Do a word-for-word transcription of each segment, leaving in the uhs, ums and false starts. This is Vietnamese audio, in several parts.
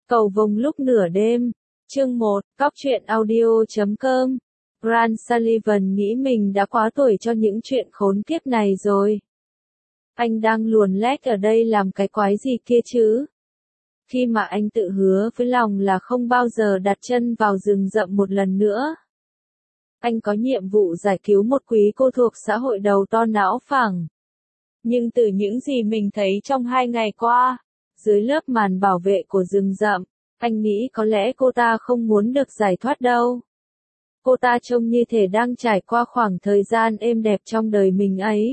Cầu vồng lúc nửa đêm, chương một, Cóc truyện audio chấm com. Grant Sullivan nghĩ mình đã quá tuổi cho những chuyện khốn kiếp này rồi. Anh đang luồn lách ở đây làm cái quái gì kia chứ? Khi mà anh tự hứa với lòng là không bao giờ đặt chân vào rừng rậm một lần nữa. Anh có nhiệm vụ giải cứu một quý cô thuộc xã hội đầu to não phẳng. Nhưng từ những gì mình thấy trong hai ngày qua, dưới lớp màn bảo vệ của rừng rậm, anh nghĩ có lẽ cô ta không muốn được giải thoát đâu. Cô ta trông như thể đang trải qua khoảng thời gian êm đẹp trong đời mình ấy.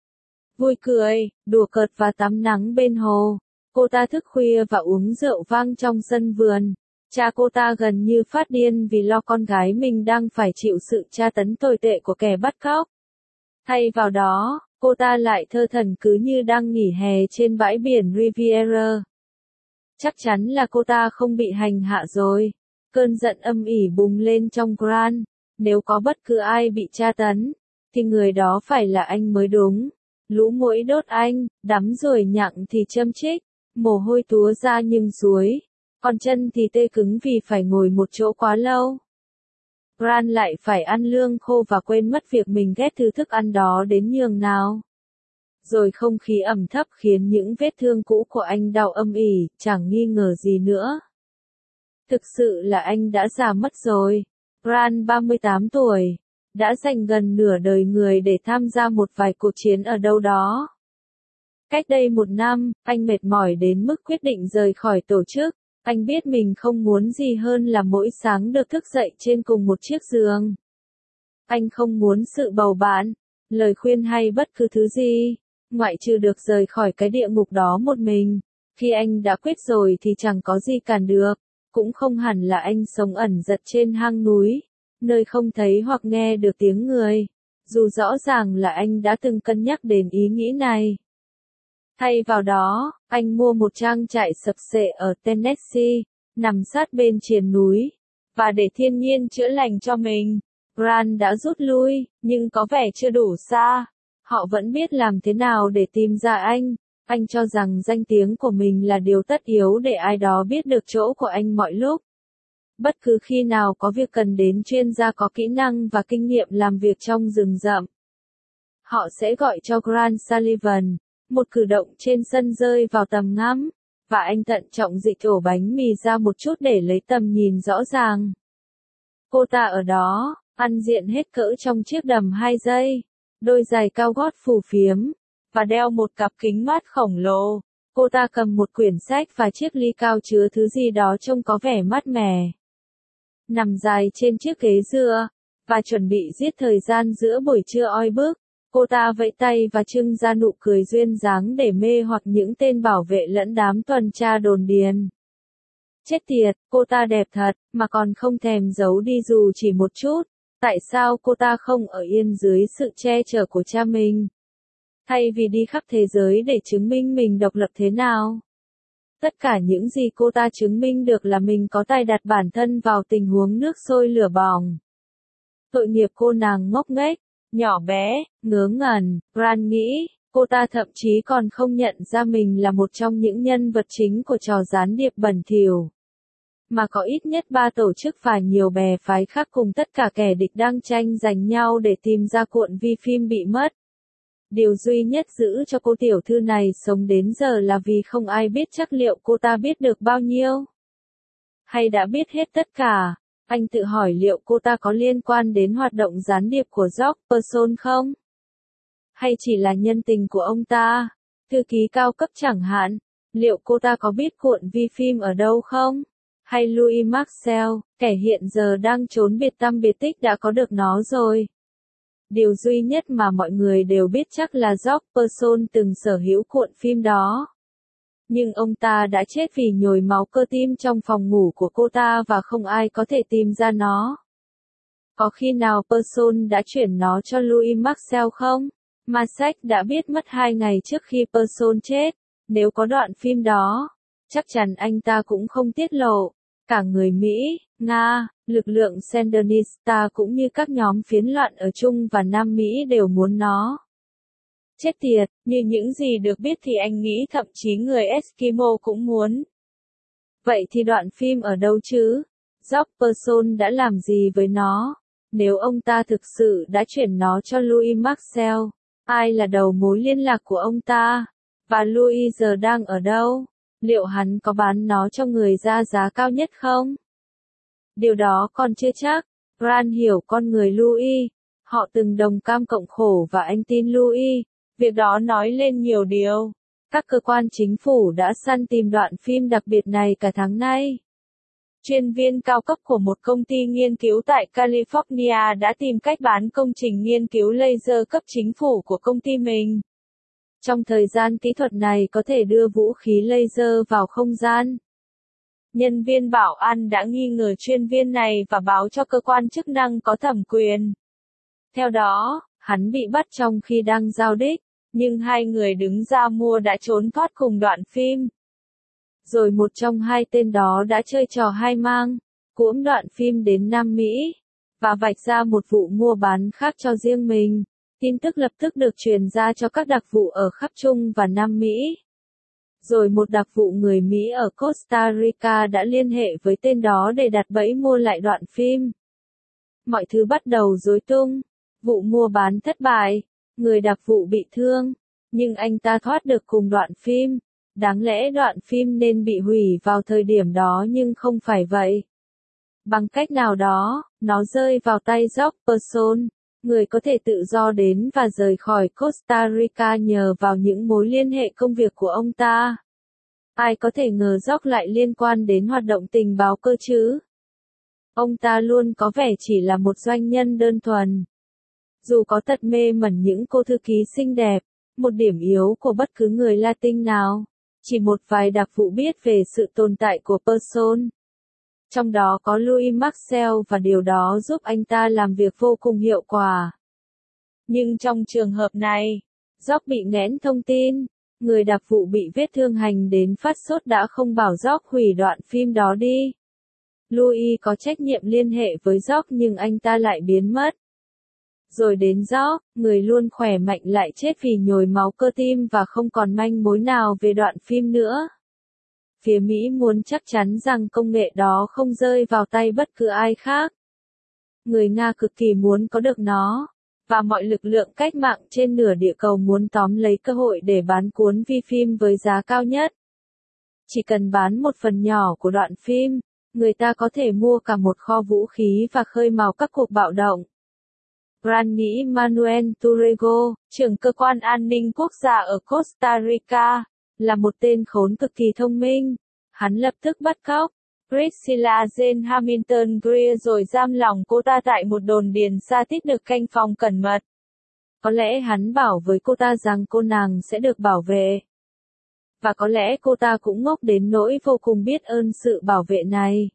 Vui cười, đùa cợt và tắm nắng bên hồ. Cô ta thức khuya và uống rượu vang trong sân vườn. Cha cô ta gần như phát điên vì lo con gái mình đang phải chịu sự tra tấn tồi tệ của kẻ bắt cóc. Thay vào đó, cô ta lại thơ thẩn cứ như đang nghỉ hè trên bãi biển Riviera. Chắc chắn là cô ta không bị hành hạ rồi. Cơn giận âm ỉ bùng lên trong Grant. Nếu có bất cứ ai bị tra tấn, thì người đó phải là anh mới đúng. Lũ muỗi đốt anh, đắm rồi nhặng thì châm chích, mồ hôi túa ra nhưng suối. Còn chân thì tê cứng vì phải ngồi một chỗ quá lâu. Grant lại phải ăn lương khô và quên mất việc mình ghét thứ thức ăn đó đến nhường nào. Rồi không khí ẩm thấp khiến những vết thương cũ của anh đau âm ỉ, chẳng nghi ngờ gì nữa. Thực sự là anh đã già mất rồi. Grant ba mươi tám tuổi, đã dành gần nửa đời người để tham gia một vài cuộc chiến ở đâu đó. Cách đây một năm, anh mệt mỏi đến mức quyết định rời khỏi tổ chức. Anh biết mình không muốn gì hơn là mỗi sáng được thức dậy trên cùng một chiếc giường. Anh không muốn sự bầu bạn, lời khuyên hay bất cứ thứ gì, ngoại trừ được rời khỏi cái địa ngục đó một mình. Khi anh đã quyết rồi thì chẳng có gì cản được, cũng không hẳn là anh sống ẩn giật trên hang núi, nơi không thấy hoặc nghe được tiếng người, dù rõ ràng là anh đã từng cân nhắc đến ý nghĩ này. Thay vào đó, anh mua một trang trại sập xệ ở Tennessee, nằm sát bên triền núi, và để thiên nhiên chữa lành cho mình. Grant đã rút lui, nhưng có vẻ chưa đủ xa. Họ vẫn biết làm thế nào để tìm ra anh. Anh cho rằng danh tiếng của mình là điều tất yếu để ai đó biết được chỗ của anh mọi lúc. Bất cứ khi nào có việc cần đến chuyên gia có kỹ năng và kinh nghiệm làm việc trong rừng rậm, họ sẽ gọi cho Grant Sullivan. Một cử động trên sân rơi vào tầm ngắm, và anh thận trọng dịch ổ bánh mì ra một chút để lấy tầm nhìn rõ ràng. Cô ta ở đó, ăn diện hết cỡ trong chiếc đầm hai giây, đôi giày cao gót phù phiếm, và đeo một cặp kính mát khổng lồ. Cô ta cầm một quyển sách và chiếc ly cao chứa thứ gì đó trông có vẻ mát mẻ. Nằm dài trên chiếc ghế dựa, và chuẩn bị giết thời gian giữa buổi trưa oi bức. Cô ta vẫy tay và trưng ra nụ cười duyên dáng để mê hoặc những tên bảo vệ lẫn đám tuần tra đồn điền. Chết tiệt, cô ta đẹp thật, mà còn không thèm giấu đi dù chỉ một chút. Tại sao cô ta không ở yên dưới sự che chở của cha mình? Thay vì đi khắp thế giới để chứng minh mình độc lập thế nào? Tất cả những gì cô ta chứng minh được là mình có tài đặt bản thân vào tình huống nước sôi lửa bỏng. Tội nghiệp cô nàng ngốc nghếch, nhỏ bé, ngớ ngẩn. Grant nghĩ, cô ta thậm chí còn không nhận ra mình là một trong những nhân vật chính của trò gián điệp bẩn thỉu. Mà có ít nhất ba tổ chức và nhiều bè phái khác cùng tất cả kẻ địch đang tranh giành nhau để tìm ra cuộn vi phim bị mất. Điều duy nhất giữ cho cô tiểu thư này sống đến giờ là vì không ai biết chắc liệu cô ta biết được bao nhiêu. Hay đã biết hết tất cả. Anh tự hỏi liệu cô ta có liên quan đến hoạt động gián điệp của George Person không? Hay chỉ là nhân tình của ông ta, thư ký cao cấp chẳng hạn? Liệu cô ta có biết cuộn vi phim ở đâu không? Hay Louis Marcel, kẻ hiện giờ đang trốn biệt tăm biệt tích đã có được nó rồi? Điều duy nhất mà mọi người đều biết chắc là George Person từng sở hữu cuộn phim đó. Nhưng ông ta đã chết vì nhồi máu cơ tim trong phòng ngủ của cô ta và không ai có thể tìm ra nó. Có khi nào Person đã chuyển nó cho Louis Marcel không? Marsac đã biết mất hai ngày trước khi Person chết. Nếu có đoạn phim đó, chắc chắn anh ta cũng không tiết lộ. Cả người Mỹ, Nga, lực lượng Sandinista cũng như các nhóm phiến loạn ở Trung và Nam Mỹ đều muốn nó. Chết tiệt, như những gì được biết thì anh nghĩ thậm chí người Eskimo cũng muốn. Vậy thì đoạn phim ở đâu chứ? George Person đã làm gì với nó? Nếu ông ta thực sự đã chuyển nó cho Louis Marcel, ai là đầu mối liên lạc của ông ta? Và Louis giờ đang ở đâu? Liệu hắn có bán nó cho người ra giá cao nhất không? Điều đó còn chưa chắc. Grant hiểu con người Louis. Họ từng đồng cam cộng khổ và anh tin Louis. Việc đó nói lên nhiều điều. Các cơ quan chính phủ đã săn tìm đoạn phim đặc biệt này cả tháng nay. Chuyên viên cao cấp của một công ty nghiên cứu tại California đã tìm cách bán công trình nghiên cứu laser cấp chính phủ của công ty mình. Trong thời gian kỹ thuật này có thể đưa vũ khí laser vào không gian. Nhân viên bảo an đã nghi ngờ chuyên viên này và báo cho cơ quan chức năng có thẩm quyền. Theo đó, hắn bị bắt trong khi đang giao đích, nhưng hai người đứng ra mua đã trốn thoát cùng đoạn phim. Rồi một trong hai tên đó đã chơi trò hai mang, cuỗm đoạn phim đến Nam Mỹ, và vạch ra một vụ mua bán khác cho riêng mình. Tin tức lập tức được truyền ra cho các đặc vụ ở khắp Trung và Nam Mỹ. Rồi một đặc vụ người Mỹ ở Costa Rica đã liên hệ với tên đó để đặt bẫy mua lại đoạn phim. Mọi thứ bắt đầu rối tung. Vụ mua bán thất bại. Người đặc vụ bị thương. Nhưng anh ta thoát được cùng đoạn phim. Đáng lẽ đoạn phim nên bị hủy vào thời điểm đó nhưng không phải vậy. Bằng cách nào đó, nó rơi vào tay George Person, người có thể tự do đến và rời khỏi Costa Rica nhờ vào những mối liên hệ công việc của ông ta. Ai có thể ngờ George lại liên quan đến hoạt động tình báo cơ chứ? Ông ta luôn có vẻ chỉ là một doanh nhân đơn thuần. Dù có tật mê mẩn những cô thư ký xinh đẹp, một điểm yếu của bất cứ người Latin nào, chỉ một vài đặc vụ biết về sự tồn tại của Person. Trong đó có Louis Marcel và điều đó giúp anh ta làm việc vô cùng hiệu quả. Nhưng trong trường hợp này, George bị nghẽn thông tin, người đặc vụ bị vết thương hành đến phát sốt đã không bảo George hủy đoạn phim đó đi. Louis có trách nhiệm liên hệ với George nhưng anh ta lại biến mất. Rồi đến George, người luôn khỏe mạnh lại chết vì nhồi máu cơ tim và không còn manh mối nào về đoạn phim nữa. Phía Mỹ muốn chắc chắn rằng công nghệ đó không rơi vào tay bất cứ ai khác. Người Nga cực kỳ muốn có được nó, và mọi lực lượng cách mạng trên nửa địa cầu muốn tóm lấy cơ hội để bán cuốn vi phim với giá cao nhất. Chỉ cần bán một phần nhỏ của đoạn phim, người ta có thể mua cả một kho vũ khí và khơi mào các cuộc bạo động. Grant nghĩ Manuel Turego, trưởng cơ quan an ninh quốc gia ở Costa Rica, là một tên khốn cực kỳ thông minh. Hắn lập tức bắt cóc Priscilla Jane Hamilton Greer rồi giam lỏng cô ta tại một đồn điền xa tít được canh phòng cẩn mật. Có lẽ hắn bảo với cô ta rằng cô nàng sẽ được bảo vệ. Và có lẽ cô ta cũng ngốc đến nỗi vô cùng biết ơn sự bảo vệ này.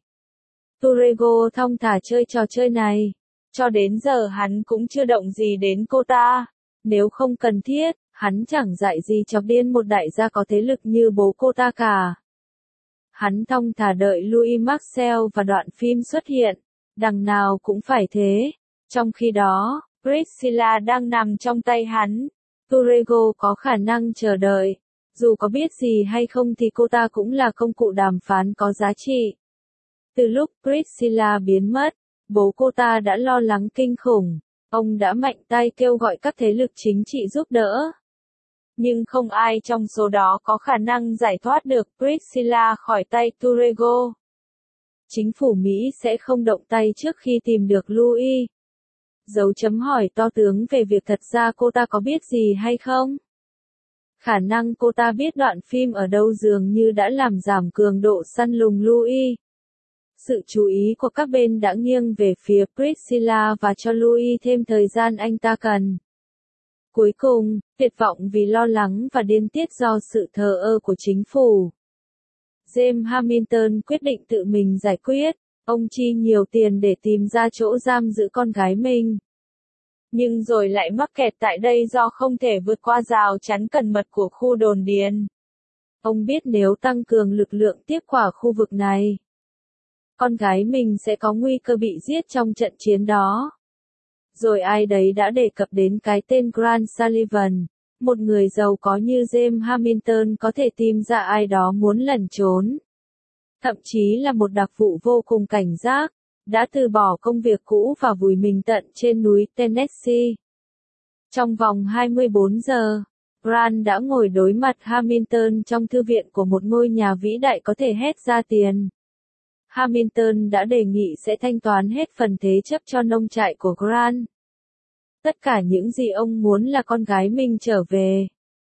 Turego thong thả chơi trò chơi này. Cho đến giờ hắn cũng chưa động gì đến cô ta. Nếu không cần thiết, hắn chẳng dạy gì chọc điên một đại gia có thế lực như bố cô ta cả. Hắn thong thả đợi Louis Marcel và đoạn phim xuất hiện. Đằng nào cũng phải thế. Trong khi đó, Priscilla đang nằm trong tay hắn. Turego có khả năng chờ đợi. Dù có biết gì hay không thì cô ta cũng là công cụ đàm phán có giá trị. Từ lúc Priscilla biến mất, bố cô ta đã lo lắng kinh khủng. Ông đã mạnh tay kêu gọi các thế lực chính trị giúp đỡ. Nhưng không ai trong số đó có khả năng giải thoát được Priscilla khỏi tay Turego. Chính phủ Mỹ sẽ không động tay trước khi tìm được Louis. Dấu chấm hỏi to tướng về việc thật ra cô ta có biết gì hay không? Khả năng cô ta biết đoạn phim ở đâu dường như đã làm giảm cường độ săn lùng Louis. Sự chú ý của các bên đã nghiêng về phía Priscilla và cho Louis thêm thời gian anh ta cần. Cuối cùng, tuyệt vọng vì lo lắng và điên tiết do sự thờ ơ của chính phủ, James Hamilton quyết định tự mình giải quyết. Ông chi nhiều tiền để tìm ra chỗ giam giữ con gái mình. Nhưng rồi lại mắc kẹt tại đây do không thể vượt qua rào chắn cẩn mật của khu đồn điền. Ông biết nếu tăng cường lực lượng tiếp quả khu vực này, con gái mình sẽ có nguy cơ bị giết trong trận chiến đó. Rồi ai đấy đã đề cập đến cái tên Grant Sullivan, một người giàu có như James Hamilton có thể tìm ra ai đó muốn lẩn trốn. thậm chí là một đặc vụ vô cùng cảnh giác, đã từ bỏ công việc cũ và vùi mình tận trên núi Tennessee. Trong vòng hai mươi bốn giờ, Grant đã ngồi đối mặt Hamilton trong thư viện của một ngôi nhà vĩ đại có thể hét ra tiền. Hamilton đã đề nghị sẽ thanh toán hết phần thế chấp cho nông trại của Grant. Tất cả những gì ông muốn là con gái mình trở về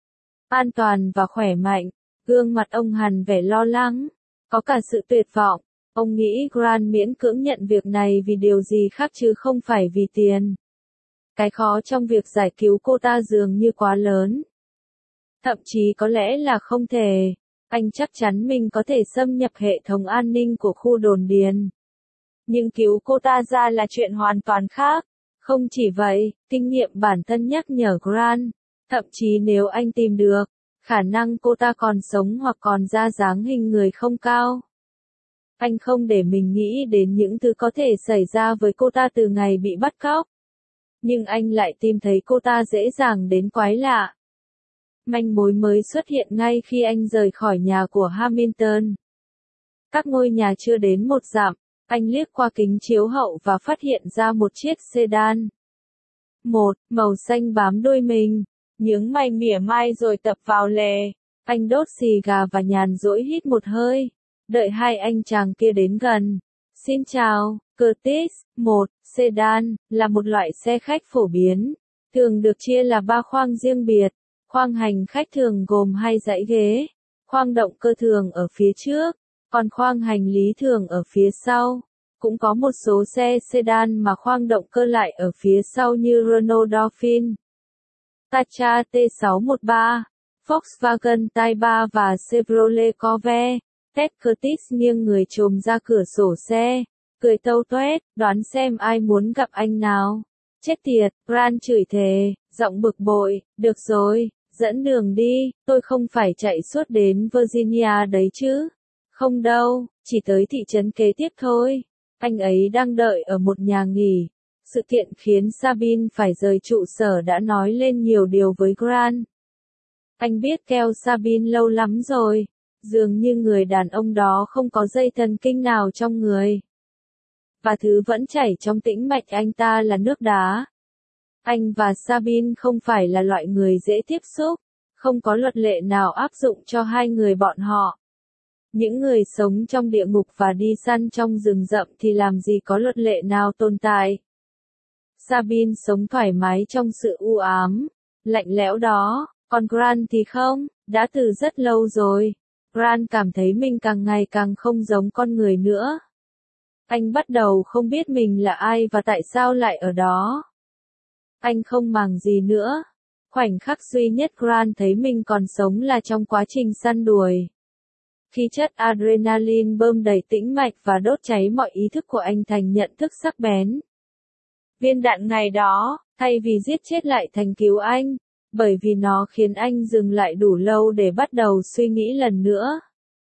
an toàn và khỏe mạnh. Gương mặt ông hằn vẻ lo lắng, có cả sự tuyệt vọng. Ông nghĩ Grant miễn cưỡng nhận việc này vì điều gì khác chứ không phải vì tiền. Cái khó trong việc giải cứu cô ta dường như quá lớn. Thậm chí có lẽ là không thể. Anh chắc chắn mình có thể xâm nhập hệ thống an ninh của khu đồn điền. Nhưng cứu cô ta ra là chuyện hoàn toàn khác. Không chỉ vậy, kinh nghiệm bản thân nhắc nhở Grant, thậm chí nếu anh tìm được, khả năng cô ta còn sống hoặc còn ra dáng hình người không cao. Anh không để mình nghĩ đến những thứ có thể xảy ra với cô ta từ ngày bị bắt cóc. Nhưng anh lại tìm thấy cô ta dễ dàng đến quái lạ. Manh mối mới xuất hiện ngay khi anh rời khỏi nhà của Hamilton. Các ngôi nhà chưa đến một dặm, anh liếc qua kính chiếu hậu và phát hiện ra một chiếc sedan. Một, màu xanh bám đuôi mình, nhướng mày mỉa mai rồi tập vào lề. Anh đốt xì gà và nhàn rỗi hít một hơi, đợi hai anh chàng kia đến gần. Xin chào, Curtis. Một, sedan, là một loại xe khách phổ biến, thường được chia là ba khoang riêng biệt. Khoang hành khách thường gồm hai dãy ghế, khoang động cơ thường ở phía trước, còn khoang hành lý thường ở phía sau. Cũng có một số xe sedan mà khoang động cơ lại ở phía sau như Renault Dauphine, Tatra T sáu một ba, Volkswagen Taiba và Chevrolet Corvette. Ted Curtis nghiêng người chồm ra cửa sổ xe, cười tâu toét, đoán xem ai muốn gặp anh nào. Chết tiệt, Grant chửi thề, giọng bực bội, được rồi, dẫn đường đi, tôi không phải chạy suốt đến Virginia đấy chứ. Không đâu, chỉ tới thị trấn kế tiếp thôi. Anh ấy đang đợi ở một nhà nghỉ. Sự kiện khiến Sabine phải rời trụ sở đã nói lên nhiều điều với Grant. Anh biết keo Sabine lâu lắm rồi. Dường như người đàn ông đó không có dây thần kinh nào trong người. Và thứ vẫn chảy trong tĩnh mạch anh ta là nước đá. Anh và Sabine không phải là loại người dễ tiếp xúc. Không có luật lệ nào áp dụng cho hai người bọn họ. Những người sống trong địa ngục và đi săn trong rừng rậm thì làm gì có luật lệ nào tồn tại. Sabine sống thoải mái trong sự u ám, lạnh lẽo đó, còn Grant thì không, đã từ rất lâu rồi. Grant cảm thấy mình càng ngày càng không giống con người nữa. Anh bắt đầu không biết mình là ai và tại sao lại ở đó. Anh không màng gì nữa. Khoảnh khắc duy nhất Grant thấy mình còn sống là trong quá trình săn đuổi. Khi chất adrenaline bơm đầy tĩnh mạch và đốt cháy mọi ý thức của anh thành nhận thức sắc bén. Viên đạn ngày đó, thay vì giết chết lại thành cứu anh, bởi vì nó khiến anh dừng lại đủ lâu để bắt đầu suy nghĩ lần nữa.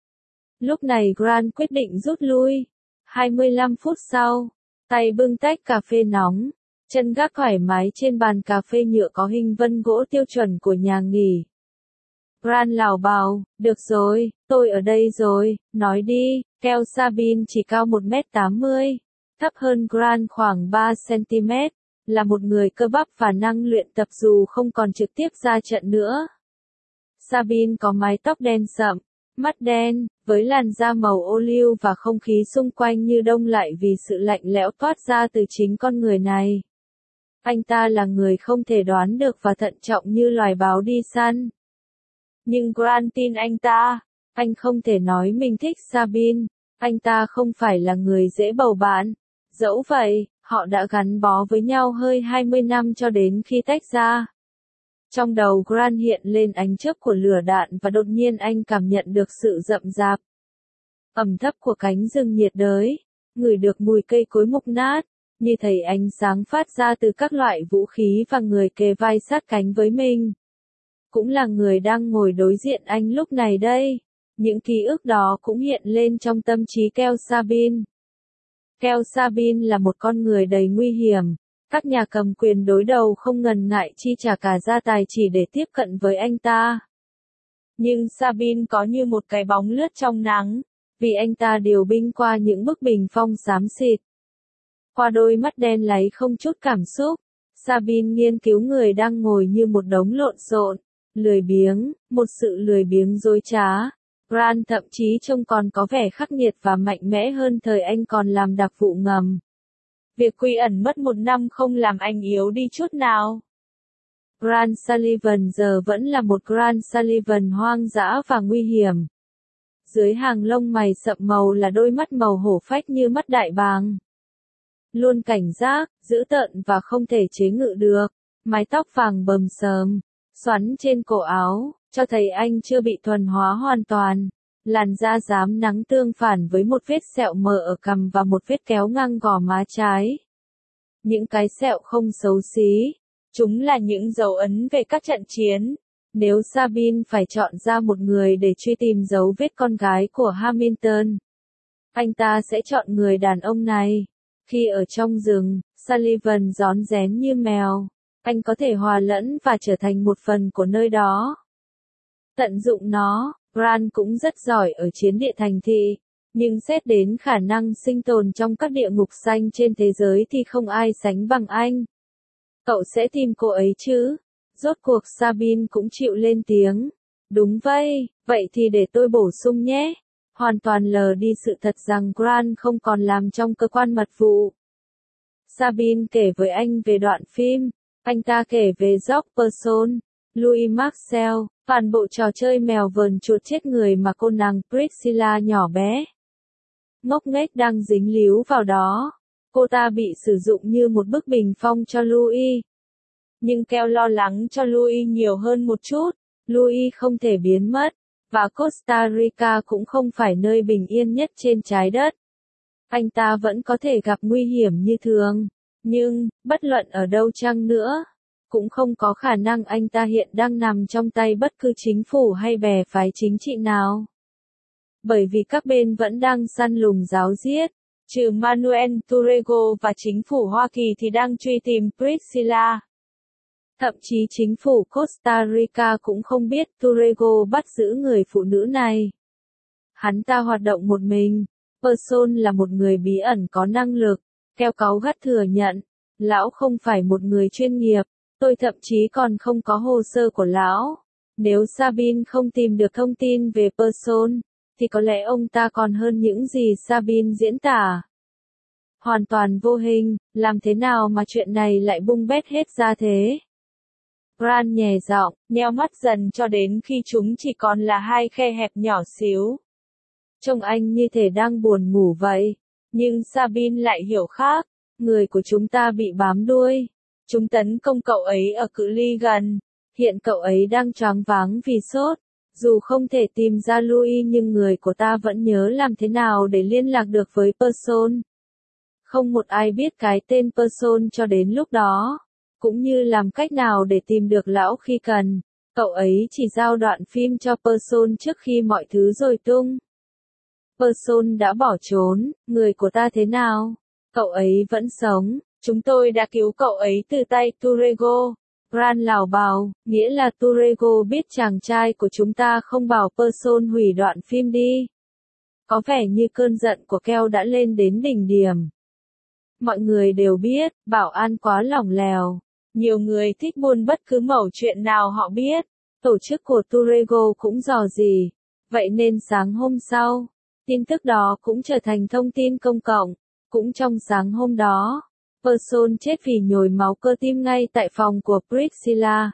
Lúc này Grant quyết định rút lui. hai mươi lăm phút sau, tay bưng tách cà phê nóng, chân gác thoải mái trên bàn cà phê nhựa có hình vân gỗ tiêu chuẩn của nhà nghỉ. Grant lảo bào, được rồi, tôi ở đây rồi, nói đi. Keo Sabine chỉ cao một mét tám mươi, thấp hơn Grant khoảng ba xăng-ti-mét, là một người cơ bắp và năng luyện tập dù không còn trực tiếp ra trận nữa. Sabine có mái tóc đen sậm, mắt đen, với làn da màu ô liu và không khí xung quanh như đông lại vì sự lạnh lẽo toát ra từ chính con người này. Anh ta là người không thể đoán được và thận trọng như loài báo đi săn. Nhưng Grant tin anh ta. Anh không thể nói mình thích Sabine. Anh ta không phải là người dễ bầu bạn. Dẫu vậy, họ đã gắn bó với nhau hơi hai mươi năm cho đến khi tách ra. Trong đầu Grant hiện lên ánh chớp của lửa đạn và đột nhiên anh cảm nhận được sự rậm rạp, ẩm thấp của cánh rừng nhiệt đới, ngửi được mùi cây cối mục nát, như thấy ánh sáng phát ra từ các loại vũ khí và người kề vai sát cánh với mình. Cũng là người đang ngồi đối diện anh lúc này đây. Những ký ức đó cũng hiện lên trong tâm trí Keo Sabine. Keo Sabine là một con người đầy nguy hiểm. Các nhà cầm quyền đối đầu không ngần ngại chi trả cả gia tài chỉ để tiếp cận với anh ta. Nhưng Sabine có như một cái bóng lướt trong nắng. vì anh ta điều binh qua những bức bình phong xám xịt. Qua đôi mắt đen láy không chút cảm xúc, Sabine nghiên cứu người đang ngồi như một đống lộn xộn, lười biếng, một sự lười biếng dối trá. Grant thậm chí trông còn có vẻ khắc nghiệt và mạnh mẽ hơn thời anh còn làm đặc vụ ngầm. Việc quy ẩn mất một năm không làm anh yếu đi chút nào. Grant Sullivan giờ vẫn là một Grant Sullivan hoang dã và nguy hiểm. Dưới hàng lông mày sậm màu là đôi mắt màu hổ phách như mắt đại bàng. Luôn cảnh giác, dữ tợn và không thể chế ngự được. Mái tóc vàng bầm xờm, xoắn trên cổ áo, cho thấy anh chưa bị thuần hóa hoàn toàn. Làn da rám nắng tương phản với một vết sẹo mờ ở cằm và một vết kéo ngang gò má trái. Những cái sẹo không xấu xí. Chúng là những dấu ấn về các trận chiến. Nếu Sabine phải chọn ra một người để truy tìm dấu vết con gái của Hamilton, anh ta sẽ chọn người đàn ông này. Khi ở trong rừng, Sullivan rón rén như mèo. Anh có thể hòa lẫn và trở thành một phần của nơi đó. Tận dụng nó, Grant cũng rất giỏi ở chiến địa thành thị. Nhưng xét đến khả năng sinh tồn trong các địa ngục xanh trên thế giới thì không ai sánh bằng anh. Cậu sẽ tìm cô ấy chứ? Rốt cuộc Sabine cũng chịu lên tiếng. Đúng vậy, vậy thì để tôi bổ sung nhé. Hoàn toàn lờ đi sự thật rằng Grant không còn làm trong cơ quan mật vụ. Sabine kể với anh về đoạn phim. Anh ta kể về George Person, Louis Marcel, toàn bộ trò chơi mèo vờn chuột chết người mà cô nàng Priscilla nhỏ bé ngốc nghếch đang dính líu vào đó. Cô ta bị sử dụng như một bức bình phong cho Louis. Nhưng Keo lo lắng cho Louis nhiều hơn một chút. Louis không thể biến mất, và Costa Rica cũng không phải nơi bình yên nhất trên trái đất. Anh ta vẫn có thể gặp nguy hiểm như thường, nhưng, bất luận ở đâu chăng nữa, cũng không có khả năng anh ta hiện đang nằm trong tay bất cứ chính phủ hay bè phái chính trị nào. Bởi vì các bên vẫn đang săn lùng ráo riết. Trừ Manuel Turego và chính phủ Hoa Kỳ thì đang truy tìm Priscilla. Thậm chí chính phủ Costa Rica cũng không biết Turego bắt giữ người phụ nữ này. Hắn ta hoạt động một mình. Person là một người bí ẩn có năng lực. Keo cáu gắt thừa nhận. Lão không phải một người chuyên nghiệp. Tôi thậm chí còn không có hồ sơ của lão. Nếu Sabine không tìm được thông tin về Person, thì có lẽ ông ta còn hơn những gì Sabine diễn tả. Hoàn toàn vô hình, làm thế nào mà chuyện này lại bung bét hết ra thế? Grant nhè giọng, nheo mắt dần cho đến khi chúng chỉ còn là hai khe hẹp nhỏ xíu. Trông anh như thể đang buồn ngủ vậy. Nhưng Sabine lại hiểu khác. Người của chúng ta bị bám đuôi. Chúng tấn công cậu ấy ở cự ly gần. Hiện cậu ấy đang choáng váng vì sốt. Dù không thể tìm ra Louis nhưng người của ta vẫn nhớ làm thế nào để liên lạc được với Person. Không một ai biết cái tên Person cho đến lúc đó. Cũng như làm cách nào để tìm được lão khi cần. Cậu ấy chỉ giao đoạn phim cho Person trước khi mọi thứ rối tung. Person đã bỏ trốn, người của ta thế nào? Cậu ấy vẫn sống, chúng tôi đã cứu cậu ấy từ tay Turego. Grant lảo bào, nghĩa là Turego biết chàng trai của chúng ta không bảo Person hủy đoạn phim đi. Có vẻ như cơn giận của Keo đã lên đến đỉnh điểm. Mọi người đều biết, bảo an quá lỏng lẻo. Nhiều người thích buôn bất cứ mẩu chuyện nào họ biết. Tổ chức của Turego cũng dò dỉ. Vậy nên sáng hôm sau, tin tức đó cũng trở thành thông tin công cộng. Cũng trong sáng hôm đó, Person chết vì nhồi máu cơ tim ngay tại phòng của Priscilla.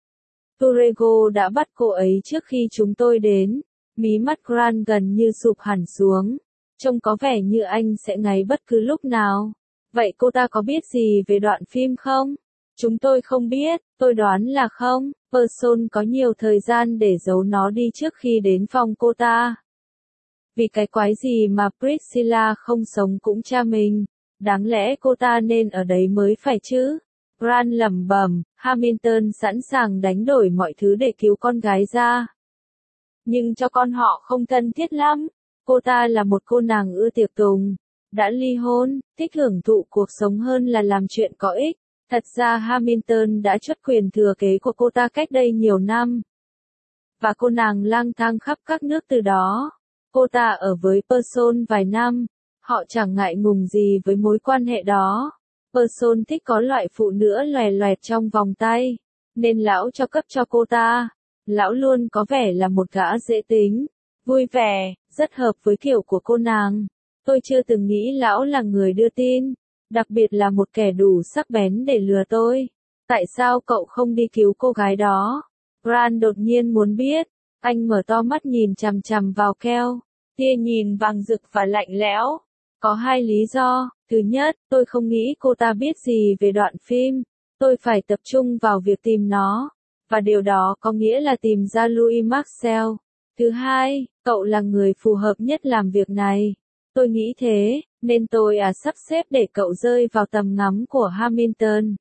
Turego đã bắt cô ấy trước khi chúng tôi đến. Mí mắt Grant gần như sụp hẳn xuống. Trông có vẻ như anh sẽ ngáy bất cứ lúc nào. Vậy cô ta có biết gì về đoạn phim không? Chúng tôi không biết, tôi đoán là không. Person có nhiều thời gian để giấu nó đi trước khi đến phòng cô ta. Vì cái quái gì mà Priscilla không sống cũng cha mình. Đáng lẽ cô ta nên ở đấy mới phải chứ. Grant lẩm bẩm, Hamilton sẵn sàng đánh đổi mọi thứ để cứu con gái ra. Nhưng cho con họ không thân thiết lắm. Cô ta là một cô nàng ưa tiệc tùng. Đã ly hôn, thích hưởng thụ cuộc sống hơn là làm chuyện có ích. Thật ra Hamilton đã truất quyền thừa kế của cô ta cách đây nhiều năm. Và cô nàng lang thang khắp các nước từ đó. Cô ta ở với Person vài năm, họ chẳng ngại ngùng gì với mối quan hệ đó. Person thích có loại phụ nữ loè loẹt trong vòng tay, nên lão cho cấp cho cô ta. Lão luôn có vẻ là một gã dễ tính, vui vẻ, rất hợp với kiểu của cô nàng. Tôi chưa từng nghĩ lão là người đưa tin, đặc biệt là một kẻ đủ sắc bén để lừa tôi. Tại sao cậu không đi cứu cô gái đó? Grant đột nhiên muốn biết. Anh mở to mắt nhìn chằm chằm vào Keo, tia nhìn vàng rực và lạnh lẽo. Có hai lý do. Thứ nhất, tôi không nghĩ cô ta biết gì về đoạn phim. Tôi phải tập trung vào việc tìm nó. Và điều đó có nghĩa là tìm ra Louis Marcel. Thứ hai, cậu là người phù hợp nhất làm việc này. Tôi nghĩ thế, nên tôi à sắp xếp để cậu rơi vào tầm ngắm của Hamilton.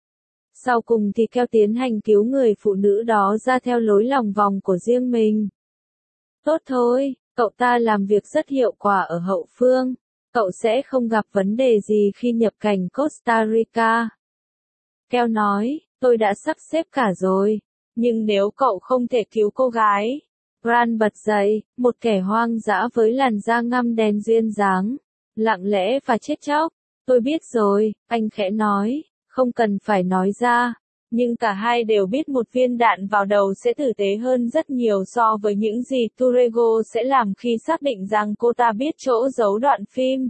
Sau cùng thì Keo tiến hành cứu người phụ nữ đó ra theo lối lòng vòng của riêng mình. Tốt thôi, cậu ta làm việc rất hiệu quả ở hậu phương. Cậu sẽ không gặp vấn đề gì khi nhập cảnh Costa Rica. Keo nói, tôi đã sắp xếp cả rồi. Nhưng nếu cậu không thể cứu cô gái. Grant bật dậy, một kẻ hoang dã với làn da ngăm đen duyên dáng, lặng lẽ và chết chóc. Tôi biết rồi, anh khẽ nói, không cần phải nói ra. Nhưng cả hai đều biết một viên đạn vào đầu sẽ tử tế hơn rất nhiều so với những gì Turego sẽ làm khi xác định rằng cô ta biết chỗ giấu đoạn phim.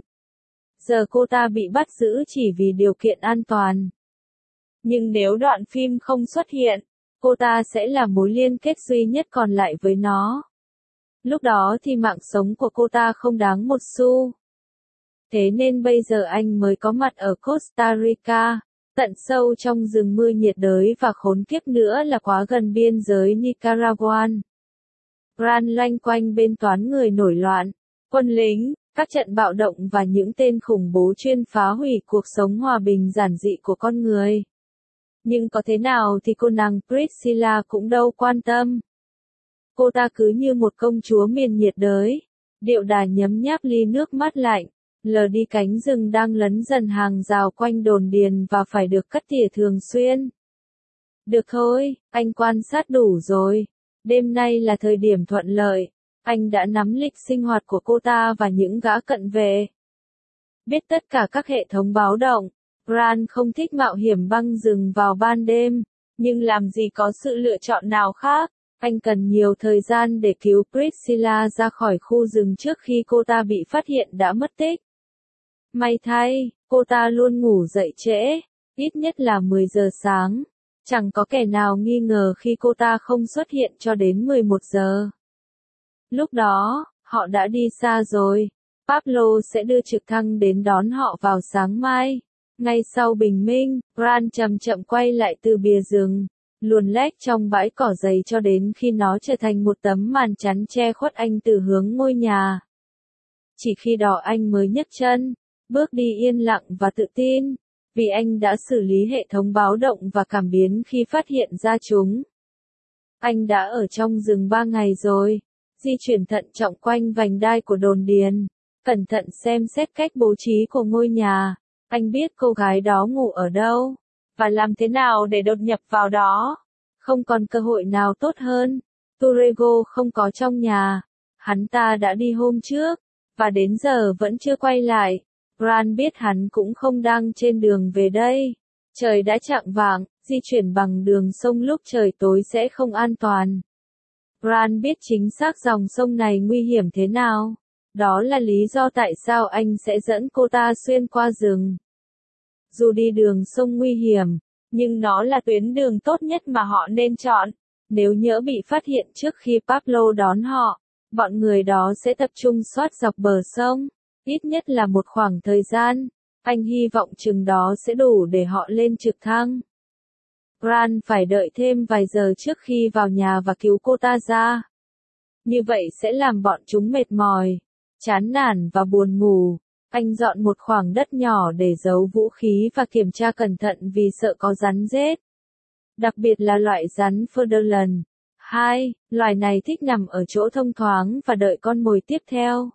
Giờ cô ta bị bắt giữ chỉ vì điều kiện an toàn. Nhưng nếu đoạn phim không xuất hiện, cô ta sẽ là mối liên kết duy nhất còn lại với nó. Lúc đó thì mạng sống của cô ta không đáng một xu. Thế nên bây giờ anh mới có mặt ở Costa Rica, tận sâu trong rừng mưa nhiệt đới và khốn kiếp nữa là quá gần biên giới Nicaraguan. Grant loanh quanh bên toán người nổi loạn, quân lính, các trận bạo động và những tên khủng bố chuyên phá hủy cuộc sống hòa bình giản dị của con người. Nhưng có thế nào thì cô nàng Priscilla cũng đâu quan tâm. Cô ta cứ như một công chúa miền nhiệt đới, điệu đà nhấm nháp ly nước mát lạnh, lờ đi cánh rừng đang lấn dần hàng rào quanh đồn điền và phải được cắt tỉa thường xuyên. Được thôi, anh quan sát đủ rồi. Đêm nay là thời điểm thuận lợi. Anh đã nắm lịch sinh hoạt của cô ta và những gã cận vệ. Biết tất cả các hệ thống báo động. Grant không thích mạo hiểm băng rừng vào ban đêm, nhưng làm gì có sự lựa chọn nào khác. Anh cần nhiều thời gian để cứu Priscilla ra khỏi khu rừng trước khi cô ta bị phát hiện đã mất tích. May thay, cô ta luôn ngủ dậy trễ, ít nhất là mười giờ sáng. Chẳng có kẻ nào nghi ngờ khi cô ta không xuất hiện cho đến mười một giờ. Lúc đó, họ đã đi xa rồi. Pablo sẽ đưa trực thăng đến đón họ vào sáng mai. Ngay sau bình minh, Grant chậm chậm quay lại từ bìa rừng, luồn lách trong bãi cỏ dày cho đến khi nó trở thành một tấm màn chắn che khuất anh từ hướng ngôi nhà. Chỉ khi đó anh mới nhấc chân, bước đi yên lặng và tự tin, vì anh đã xử lý hệ thống báo động và cảm biến khi phát hiện ra chúng. Anh đã ở trong rừng ba ngày rồi, di chuyển thận trọng quanh vành đai của đồn điền, cẩn thận xem xét cách bố trí của ngôi nhà. Anh biết cô gái đó ngủ ở đâu, và làm thế nào để đột nhập vào đó. Không còn cơ hội nào tốt hơn. Turego không có trong nhà. Hắn ta đã đi hôm trước, và đến giờ vẫn chưa quay lại. Grant biết hắn cũng không đang trên đường về đây. Trời đã chạng vạng, di chuyển bằng đường sông lúc trời tối sẽ không an toàn. Grant biết chính xác dòng sông này nguy hiểm thế nào. Đó là lý do tại sao anh sẽ dẫn cô ta xuyên qua rừng. Dù đi đường sông nguy hiểm, nhưng nó là tuyến đường tốt nhất mà họ nên chọn. Nếu nhỡ bị phát hiện trước khi Pablo đón họ, bọn người đó sẽ tập trung soát dọc bờ sông, ít nhất là một khoảng thời gian. Anh hy vọng chừng đó sẽ đủ để họ lên trực thăng. Grant phải đợi thêm vài giờ trước khi vào nhà và cứu cô ta ra. Như vậy sẽ làm bọn chúng mệt mỏi, chán nản và buồn ngủ. Anh dọn một khoảng đất nhỏ để giấu vũ khí và kiểm tra cẩn thận vì sợ có rắn rết. Đặc biệt là loại rắn Furlan. Hai, loài này thích nằm ở chỗ thông thoáng và đợi con mồi tiếp theo.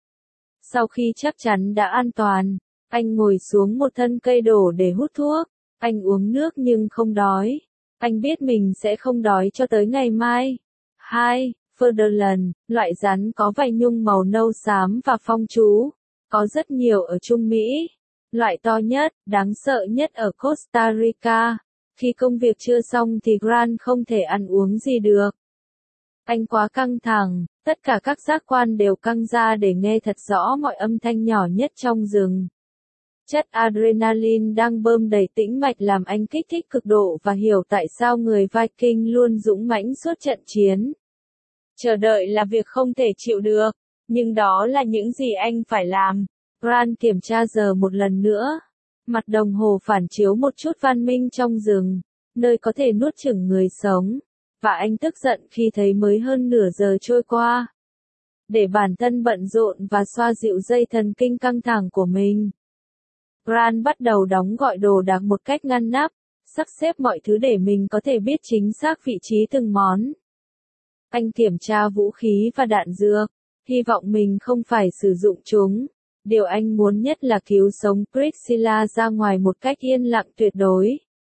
Sau khi chắc chắn đã an toàn, anh ngồi xuống một thân cây đổ để hút thuốc. Anh uống nước nhưng không đói. Anh biết mình sẽ không đói cho tới ngày mai. Hai, Furlan, loại rắn có vảy nhung màu nâu xám và phong chú. Có rất nhiều ở Trung Mỹ. Loại to nhất, đáng sợ nhất ở Costa Rica. Khi công việc chưa xong thì Grant không thể ăn uống gì được. Anh quá căng thẳng, tất cả các giác quan đều căng ra để nghe thật rõ mọi âm thanh nhỏ nhất trong rừng. Chất adrenaline đang bơm đầy tĩnh mạch làm anh kích thích cực độ và hiểu tại sao người Viking luôn dũng mãnh suốt trận chiến. Chờ đợi là việc không thể chịu được, nhưng đó là những gì anh phải làm. Grant kiểm tra giờ một lần nữa. Mặt đồng hồ phản chiếu một chút văn minh trong rừng, nơi có thể nuốt chửng người sống. Và anh tức giận khi thấy mới hơn nửa giờ trôi qua. Để bản thân bận rộn và xoa dịu dây thần kinh căng thẳng của mình, Grant bắt đầu đóng gọn đồ đạc một cách ngăn nắp, sắp xếp mọi thứ để mình có thể biết chính xác vị trí từng món. Anh kiểm tra vũ khí và đạn dược, hy vọng mình không phải sử dụng chúng. Điều anh muốn nhất là cứu sống Priscilla ra ngoài một cách yên lặng tuyệt đối.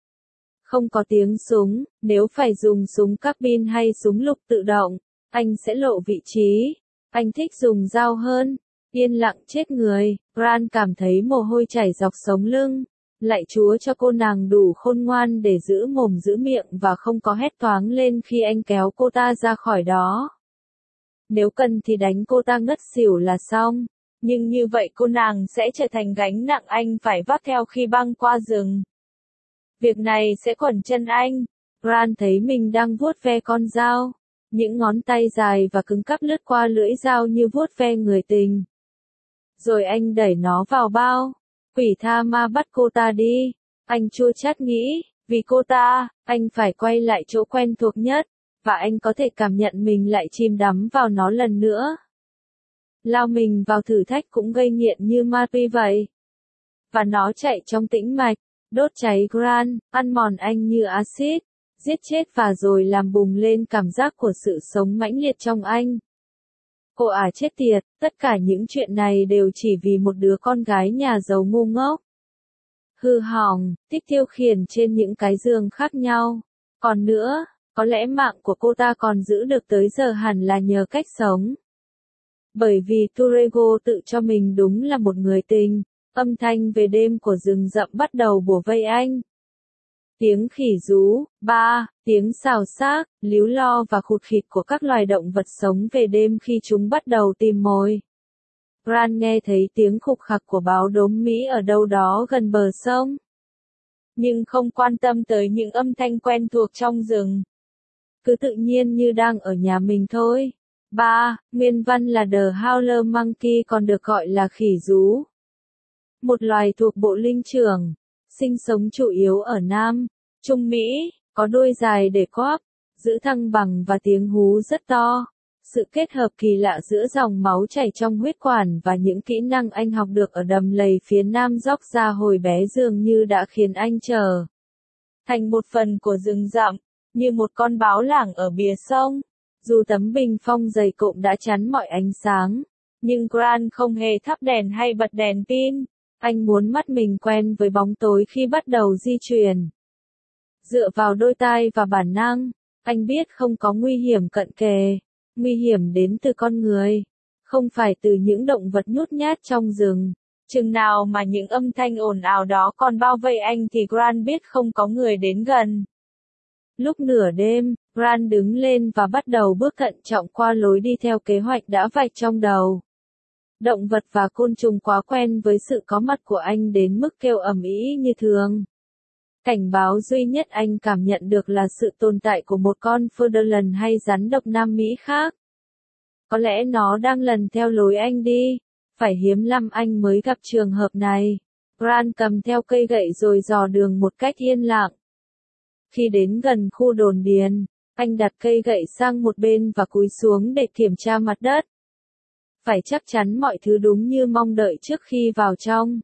Không có tiếng súng, nếu phải dùng súng carbine hay súng lục tự động, anh sẽ lộ vị trí. Anh thích dùng dao hơn. Yên lặng chết người, Grant cảm thấy mồ hôi chảy dọc sống lưng. Lạy Chúa cho cô nàng đủ khôn ngoan để giữ mồm giữ miệng và không có hét toáng lên khi anh kéo cô ta ra khỏi đó. Nếu cần thì đánh cô ta ngất xỉu là xong. Nhưng như vậy cô nàng sẽ trở thành gánh nặng anh phải vác theo khi băng qua rừng. Việc này sẽ quẩn chân anh. Grant thấy mình đang vuốt ve con dao. Những ngón tay dài và cứng cáp lướt qua lưỡi dao như vuốt ve người tình. Rồi anh đẩy nó vào bao. Quỷ tha ma bắt cô ta đi. Anh chua chát nghĩ, vì cô ta, anh phải quay lại chỗ quen thuộc nhất, và anh có thể cảm nhận mình lại chìm đắm vào nó lần nữa. Lao mình vào thử thách cũng gây nghiện như ma túy vậy. Và nó chạy trong tĩnh mạch, đốt cháy Grant, ăn mòn anh như axit, giết chết và rồi làm bùng lên cảm giác của sự sống mãnh liệt trong anh. Cô ả chết tiệt, tất cả những chuyện này đều chỉ vì một đứa con gái nhà giàu ngu ngốc. Hư hỏng, thích tiêu khiển trên những cái giường khác nhau. Còn nữa, có lẽ mạng của cô ta còn giữ được tới giờ hẳn là nhờ cách sống. Bởi vì Turego tự cho mình đúng là một người tình, âm thanh về đêm của rừng rậm bắt đầu bủa vây anh. Tiếng khỉ rú, ba, tiếng xào xác, líu lo và khụt khịt của các loài động vật sống về đêm khi chúng bắt đầu tìm mồi. Grant nghe thấy tiếng khục khặc của báo đốm Mỹ ở đâu đó gần bờ sông. Nhưng không quan tâm tới những âm thanh quen thuộc trong rừng. Cứ tự nhiên như đang ở nhà mình thôi. ba. Nguyên văn là The Howler Monkey còn được gọi là khỉ rú. Một loài thuộc bộ linh trưởng, sinh sống chủ yếu ở Nam, Trung Mỹ, có đuôi dài để quắp, giữ thăng bằng và tiếng hú rất to. Sự kết hợp kỳ lạ giữa dòng máu chảy trong huyết quản và những kỹ năng anh học được ở đầm lầy phía Nam Georgia hồi bé dường như đã khiến anh trở thành một phần của rừng rậm, như một con báo làng ở bìa sông. Dù tấm bình phong dày cộm đã chắn mọi ánh sáng, nhưng Grant không hề thắp đèn hay bật đèn pin. Anh muốn mắt mình quen với bóng tối khi bắt đầu di chuyển. Dựa vào đôi tai và bản năng, anh biết không có nguy hiểm cận kề. Nguy hiểm đến từ con người, không phải từ những động vật nhút nhát trong rừng. Chừng nào mà những âm thanh ồn ào đó còn bao vây anh thì Grant biết không có người đến gần. Lúc nửa đêm, Grant đứng lên và bắt đầu bước thận trọng qua lối đi theo kế hoạch đã vạch trong đầu. Động vật và côn trùng quá quen với sự có mặt của anh đến mức kêu ầm ĩ như thường. Cảnh báo duy nhất anh cảm nhận được là sự tồn tại của một con Furlan hay rắn độc Nam Mỹ khác. Có lẽ nó đang lần theo lối anh đi. Phải hiếm lắm anh mới gặp trường hợp này. Grant cầm theo cây gậy rồi dò đường một cách yên lặng. Khi đến gần khu đồn điền, anh đặt cây gậy sang một bên và cúi xuống để kiểm tra mặt đất. Phải chắc chắn mọi thứ đúng như mong đợi trước khi vào trong.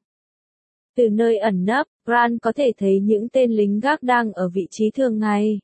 Từ nơi ẩn nấp, Grant có thể thấy những tên lính gác đang ở vị trí thường ngày.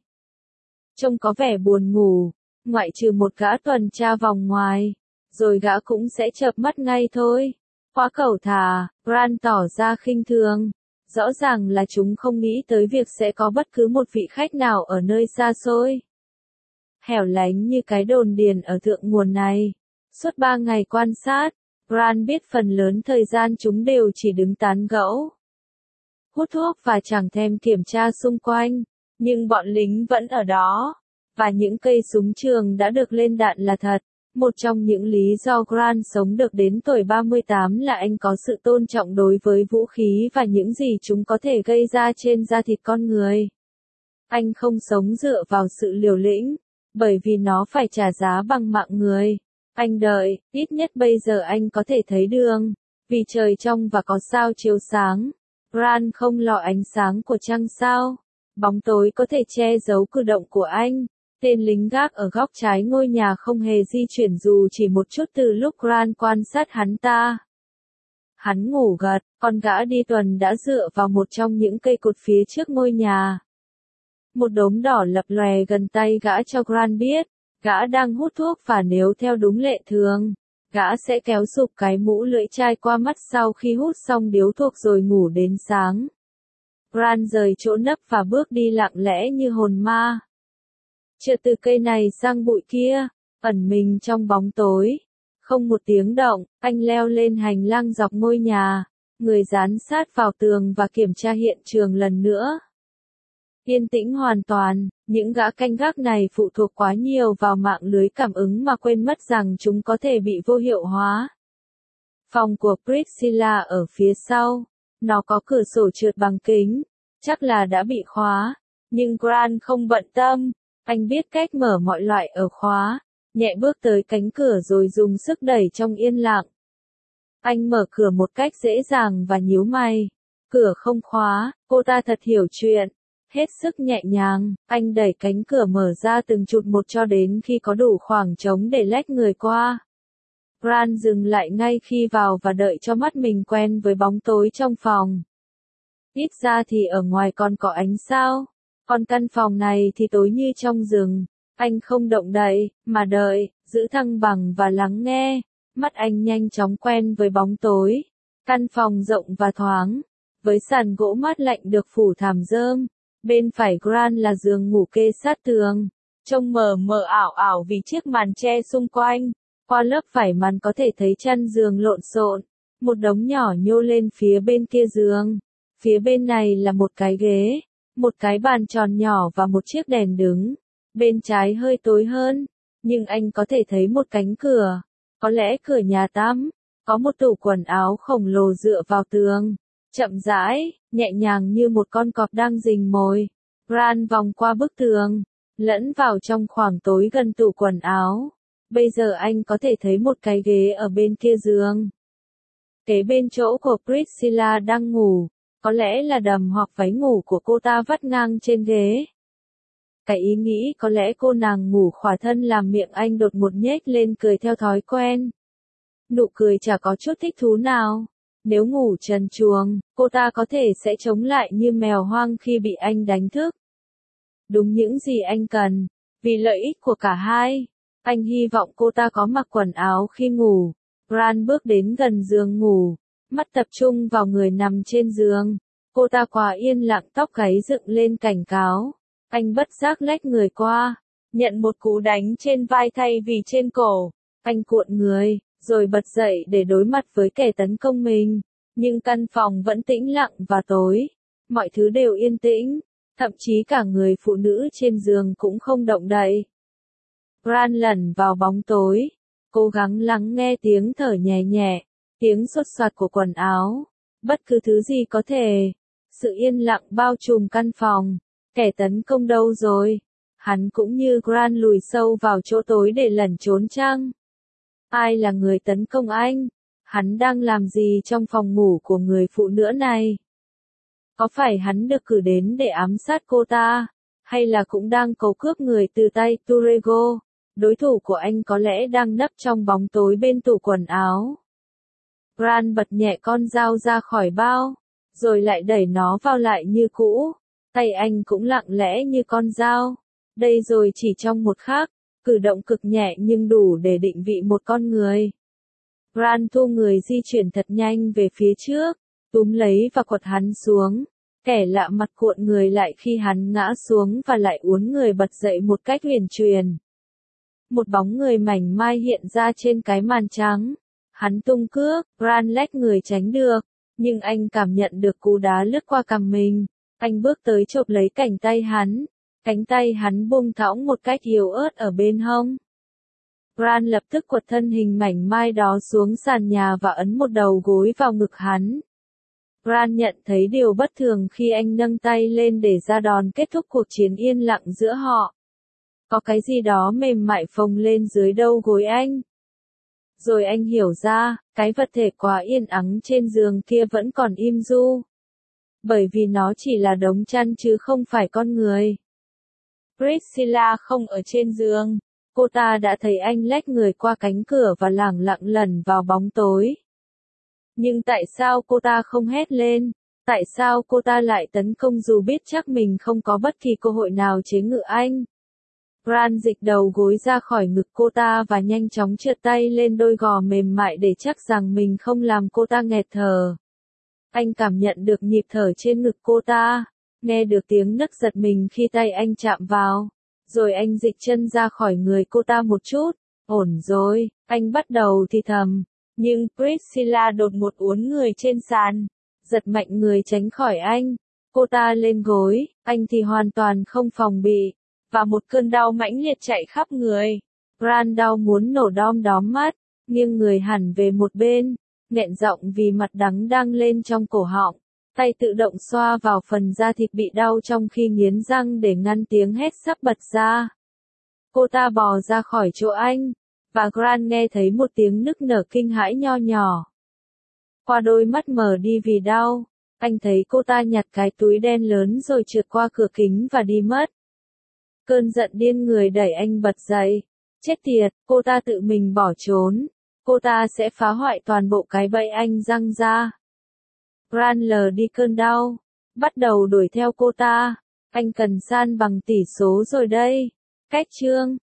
Trông có vẻ buồn ngủ, ngoại trừ một gã tuần tra vòng ngoài, rồi gã cũng sẽ chợp mắt ngay thôi. Quá cẩu thả, Grant tỏ ra khinh thường. Rõ ràng là chúng không nghĩ tới việc sẽ có bất cứ một vị khách nào ở nơi xa xôi. hẻo lánh như cái đồn điền ở thượng nguồn này. Suốt ba ngày quan sát, Grant biết phần lớn thời gian chúng đều chỉ đứng tán gẫu, hút thuốc và chẳng thèm kiểm tra xung quanh, nhưng bọn lính vẫn ở đó, và những cây súng trường đã được lên đạn là thật. Một trong những lý do Grant sống được đến tuổi ba mươi tám là anh có sự tôn trọng đối với vũ khí và những gì chúng có thể gây ra trên da thịt con người. Anh không sống dựa vào sự liều lĩnh, bởi vì nó phải trả giá bằng mạng người. Anh đợi, ít nhất bây giờ anh có thể thấy đường, vì trời trong và có sao chiếu sáng. Grant không lo ánh sáng của trăng sao. Bóng tối có thể che giấu cử động của anh. Tên lính gác ở góc trái ngôi nhà không hề di chuyển dù chỉ một chút từ lúc Grant quan sát hắn ta. Hắn ngủ gật, con gã đi tuần đã dựa vào một trong những cây cột phía trước ngôi nhà. Một đốm đỏ lập lòe gần tay gã cho Grant biết, gã đang hút thuốc và nếu theo đúng lệ thường, gã sẽ kéo sụp cái mũ lưỡi chai qua mắt sau khi hút xong điếu thuốc rồi ngủ đến sáng. Grant rời chỗ nấp và bước đi lặng lẽ như hồn ma. Trượt từ cây này sang bụi kia, ẩn mình trong bóng tối. Không một tiếng động, anh leo lên hành lang dọc ngôi nhà, người dán sát vào tường và kiểm tra hiện trường lần nữa. Yên tĩnh hoàn toàn, những gã canh gác này phụ thuộc quá nhiều vào mạng lưới cảm ứng mà quên mất rằng chúng có thể bị vô hiệu hóa. Phòng của Priscilla ở phía sau, nó có cửa sổ trượt bằng kính, chắc là đã bị khóa, nhưng Grant không bận tâm, anh biết cách mở mọi loại ổ khóa, nhẹ bước tới cánh cửa rồi dùng sức đẩy trong yên lặng. Anh mở cửa một cách dễ dàng và nhíu mày, cửa không khóa, cô ta thật hiểu chuyện. Hết sức nhẹ nhàng, anh đẩy cánh cửa mở ra từng chút một cho đến khi có đủ khoảng trống để lách người qua. Grant dừng lại ngay khi vào và đợi cho mắt mình quen với bóng tối trong phòng. Ít ra thì ở ngoài còn có ánh sao, còn căn phòng này thì tối như trong rừng. Anh không động đậy, mà đợi, giữ thăng bằng và lắng nghe. Mắt anh nhanh chóng quen với bóng tối. Căn phòng rộng và thoáng, với sàn gỗ mát lạnh được phủ thảm rơm. Bên phải Grant là giường ngủ kê sát tường, trông mờ mờ ảo ảo vì chiếc màn che xung quanh. Qua lớp vải màn có thể thấy chăn giường lộn xộn, một đống nhỏ nhô lên phía bên kia giường. Phía bên này là một cái ghế, một cái bàn tròn nhỏ và một chiếc đèn đứng. Bên trái hơi tối hơn, nhưng anh có thể thấy một cánh cửa, có lẽ cửa nhà tắm. Có một tủ quần áo khổng lồ dựa vào tường. Chậm rãi, nhẹ nhàng như một con cọp đang rình mồi, Grant vòng qua bức tường, lẫn vào trong khoảng tối gần tủ quần áo. Bây giờ anh có thể thấy một cái ghế ở bên kia giường. Kế bên chỗ của Priscilla đang ngủ, có lẽ là đầm hoặc váy ngủ của cô ta vắt ngang trên ghế. Cái ý nghĩ có lẽ cô nàng ngủ khỏa thân làm miệng anh đột ngột nhếch lên cười theo thói quen. Nụ cười chả có chút thích thú nào. Nếu ngủ trần truồng, cô ta có thể sẽ chống lại như mèo hoang khi bị anh đánh thức. Đúng những gì anh cần, vì lợi ích của cả hai. Anh hy vọng cô ta có mặc quần áo khi ngủ. Grant bước đến gần giường ngủ, mắt tập trung vào người nằm trên giường. Cô ta quá yên lặng, tóc gáy dựng lên cảnh cáo. Anh bất giác lách người qua, nhận một cú đánh trên vai thay vì trên cổ. Anh cuộn người, rồi bật dậy để đối mặt với kẻ tấn công mình. Nhưng căn phòng vẫn tĩnh lặng và tối. Mọi thứ đều yên tĩnh, thậm chí cả người phụ nữ trên giường cũng không động đậy. Grant lẩn vào bóng tối, cố gắng lắng nghe tiếng thở nhẹ nhẹ, tiếng xốt xoạt của quần áo, bất cứ thứ gì có thể. Sự yên lặng bao trùm căn phòng. Kẻ tấn công đâu rồi? Hắn cũng như Grant lùi sâu vào chỗ tối để lẩn trốn chăng? Ai là người tấn công anh? Hắn đang làm gì trong phòng ngủ của người phụ nữ này? Có phải hắn được cử đến để ám sát cô ta? Hay là cũng đang cầu cướp người từ tay Turego? Đối thủ của anh có lẽ đang nấp trong bóng tối bên tủ quần áo. Grant bật nhẹ con dao ra khỏi bao, rồi lại đẩy nó vào lại như cũ. Tay anh cũng lặng lẽ như con dao. Đây rồi chỉ trong một khắc, cử động cực nhẹ nhưng đủ để định vị một con người. Grant thu người di chuyển thật nhanh về phía trước, túm lấy và quật hắn xuống. Kẻ lạ mặt cuộn người lại khi hắn ngã xuống và lại uốn người bật dậy một cách huyền truyền. Một bóng người mảnh mai hiện ra trên cái màn trắng. Hắn tung cước, Grant lách người tránh được, nhưng anh cảm nhận được cú đá lướt qua cằm mình. Anh bước tới chộp lấy cánh tay hắn. Cánh tay hắn buông thõng một cách yếu ớt ở bên hông. Grant lập tức quật thân hình mảnh mai đó xuống sàn nhà và ấn một đầu gối vào ngực hắn. Grant nhận thấy điều bất thường khi anh nâng tay lên để ra đòn kết thúc cuộc chiến yên lặng giữa họ. Có cái gì đó mềm mại phồng lên dưới đầu gối anh. Rồi anh hiểu ra, cái vật thể quá yên ắng trên giường kia vẫn còn im ru. Bởi vì nó chỉ là đống chăn chứ không phải con người. Priscilla không ở trên giường. Cô ta đã thấy anh lách người qua cánh cửa và lảng lặng lẩn vào bóng tối. Nhưng tại sao cô ta không hét lên? Tại sao cô ta lại tấn công dù biết chắc mình không có bất kỳ cơ hội nào chế ngự anh? Grant dịch đầu gối ra khỏi ngực cô ta và nhanh chóng trượt tay lên đôi gò mềm mại để chắc rằng mình không làm cô ta nghẹt thở. Anh cảm nhận được nhịp thở trên ngực cô ta, nghe được tiếng nấc giật mình khi tay anh chạm vào. Rồi anh dịch chân ra khỏi người cô ta một chút. Ổn rồi, anh bắt đầu thì thầm. Nhưng Priscilla đột ngột uốn người trên sàn, giật mạnh người tránh khỏi anh. Cô ta lên gối, anh thì hoàn toàn không phòng bị. Và một cơn đau mãnh liệt chạy khắp người. Grant đau muốn nổ đom đóm mắt, nghiêng người hẳn về một bên, nghẹn giọng vì mặt đắng đang lên trong cổ họng. Tay tự động xoa vào phần da thịt bị đau trong khi nghiến răng để ngăn tiếng hét sắp bật ra. Cô ta bò ra khỏi chỗ anh, và Grant nghe thấy một tiếng nức nở kinh hãi nho nhỏ. Qua đôi mắt mờ đi vì đau, anh thấy cô ta nhặt cái túi đen lớn rồi trượt qua cửa kính và đi mất. Cơn giận điên người đẩy anh bật dậy. Chết tiệt, cô ta tự mình bỏ trốn. Cô ta sẽ phá hoại toàn bộ cái bẫy anh giăng ra. Grant lờ đi cơn đau, bắt đầu đuổi theo cô ta. Anh cần san bằng tỷ số rồi đây. Cách chương